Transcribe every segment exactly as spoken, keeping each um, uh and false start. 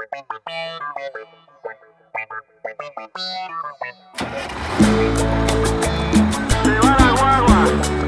Se va la guagua.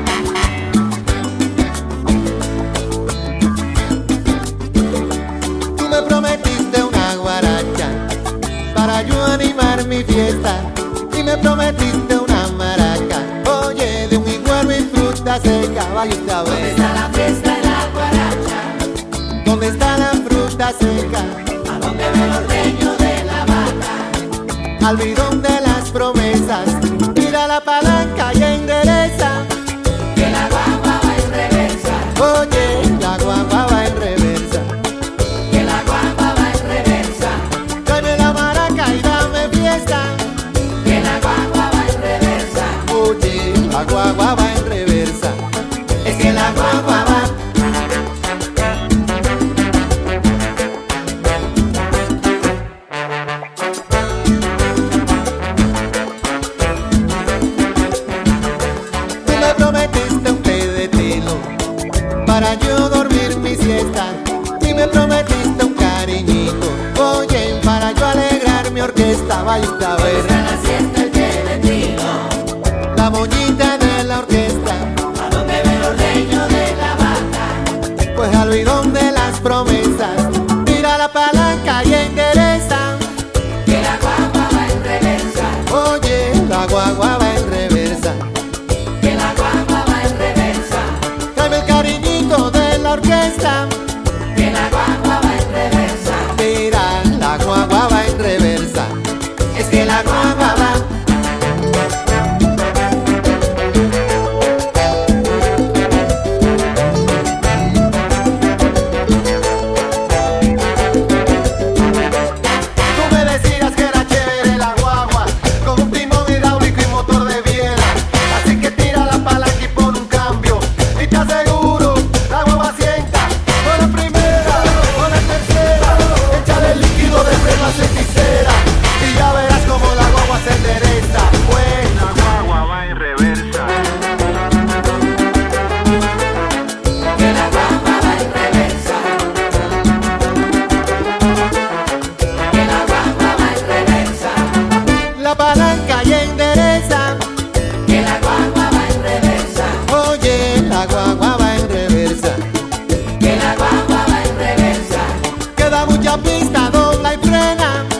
Tú me prometiste una guaracha para yo animar mi fiesta, y me prometiste una maraca, oye, de un iguero y fruta seca. Vaya, ¿Dónde está la fiesta de la guaracha? ¿dónde está la fruta seca? ¿A dónde ve los dueños de la vaca? Al bidón de las promesas, tira la palanca y endereza. Que la guagua va en reversa. Oye, la guagua va en reversa. Que la guagua va en reversa. Tráeme la maraca y dame fiesta. Que la guagua va en reversa. Oye, la guagua va en reversa. Es que la guagua va. Tú me prometiste un té de tilo para yo dormir mi siesta, y me prometiste un cariñito, oye, para yo alegrar mi orquesta. Vaya a ¿Dónde ver está la siesta el té de tilo? la moñita de la orquesta, ¿A dónde ve los dueños de la vaca? pues al bidón de las promesas, tira la palanca y endereza. Que la guagua va en reversa. Oye, la guagua va en reversa. Que la guagua va en reversa. Tráeme el cariñito de la orquesta. Que la guagua va en reversa. Mira, la guagua va en reversa. Es que la guagua va. Tú me decías que era chévere la guagua, con un timón hidráulico y motor de biela. Así que tira la palanca y pon un cambio, y te aseguro, la guagua sienta. Con la primera, con la tercera, échale el líquido de freno a ceticera, y ya verás como la guagua se endereza. Pues La guagua va en reversa. Que la guagua va en reversa. Que la guagua va en reversa. la palanca y endereza. Que la guagua va en reversa. Oye, la guagua va en reversa. Que la guagua va en reversa. Queda mucha pista, dobla y frena.